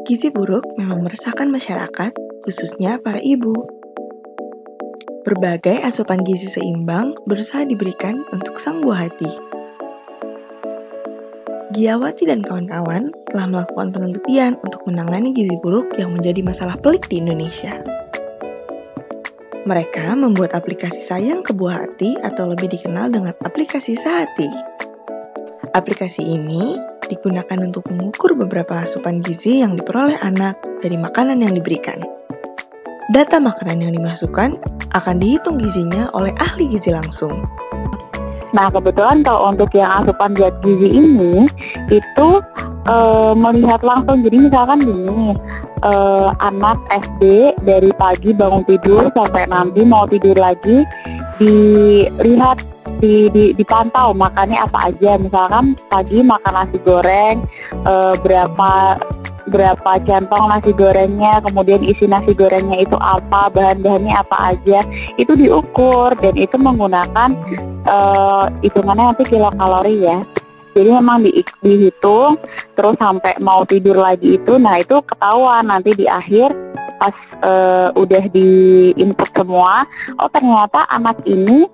Gizi buruk memang meresahkan masyarakat, khususnya para ibu. Berbagai asupan gizi seimbang berusaha diberikan untuk sang buah hati. Giawati dan kawan-kawan telah melakukan penelitian untuk menangani gizi buruk yang menjadi masalah pelik di Indonesia. Mereka membuat aplikasi Sayang ke Buah Hati atau lebih dikenal dengan aplikasi Sehati. Aplikasi ini digunakan untuk mengukur beberapa asupan gizi yang diperoleh anak dari makanan yang diberikan. Data makanan yang dimasukkan akan dihitung gizinya oleh ahli gizi langsung. Nah, kebetulan kalau untuk yang asupan zat gizi ini itu melihat langsung. Jadi misalkan gini, anak SD dari pagi bangun tidur sampai nanti mau tidur lagi, dilihat, dipantau makannya apa aja. Misalkan pagi makan nasi goreng, berapa centong nasi gorengnya, kemudian isi nasi gorengnya itu apa, bahan-bahannya apa aja, itu diukur dan itu menggunakan hitungannya nanti kilokalori ya. Jadi memang dihitung terus sampai mau tidur lagi itu, nah itu ketahuan nanti di akhir pas udah diinput semua, oh ternyata anak ini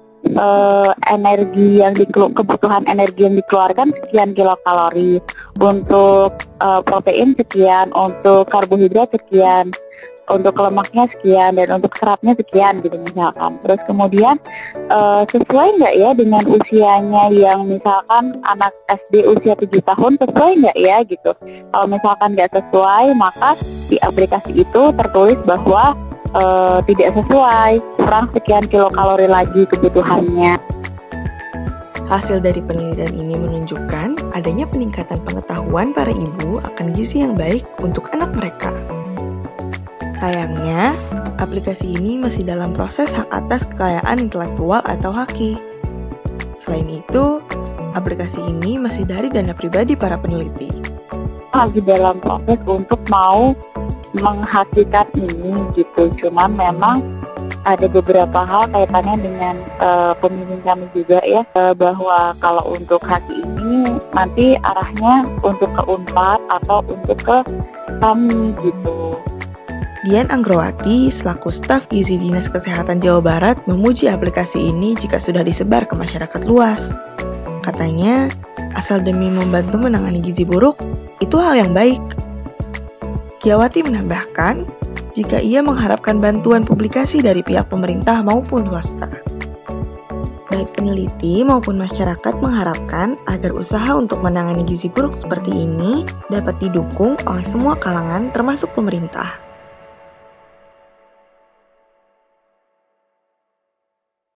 kebutuhan energi yang dikeluarkan sekian kilokalori, untuk protein sekian, untuk karbohidrat sekian, untuk lemaknya sekian, dan untuk seratnya sekian gitu misalkan. Terus kemudian sesuai nggak ya dengan usianya, yang misalkan anak SD usia 7 tahun sesuai nggak ya gitu. Kalau misalkan nggak sesuai, maka di aplikasi itu tertulis bahwa tidak sesuai, kurang sekian kilokalori lagi kebutuhannya. Hasil dari penelitian ini menunjukkan adanya peningkatan pengetahuan para ibu akan gizi yang baik untuk anak mereka. Sayangnya, aplikasi ini masih dalam proses hak atas kekayaan intelektual atau HAKI. Selain itu, aplikasi ini masih dari dana pribadi para peneliti. Lagi dalam proses untuk mau menghakikat ini gitu, cuman memang ada beberapa hal kaitannya dengan pembimbing kami juga ya, bahwa kalau untuk HAKI ini nanti arahnya untuk ke Unpad atau untuk ke kami gitu. Dian Anggrowati selaku staf gizi Dinas Kesehatan Jawa Barat memuji aplikasi ini jika sudah disebar ke masyarakat luas. Katanya, asal demi membantu menangani gizi buruk, itu hal yang baik. Giawati menambahkan, jika ia mengharapkan bantuan publikasi dari pihak pemerintah maupun swasta. Baik peneliti maupun masyarakat mengharapkan agar usaha untuk menangani gizi buruk seperti ini dapat didukung oleh semua kalangan termasuk pemerintah.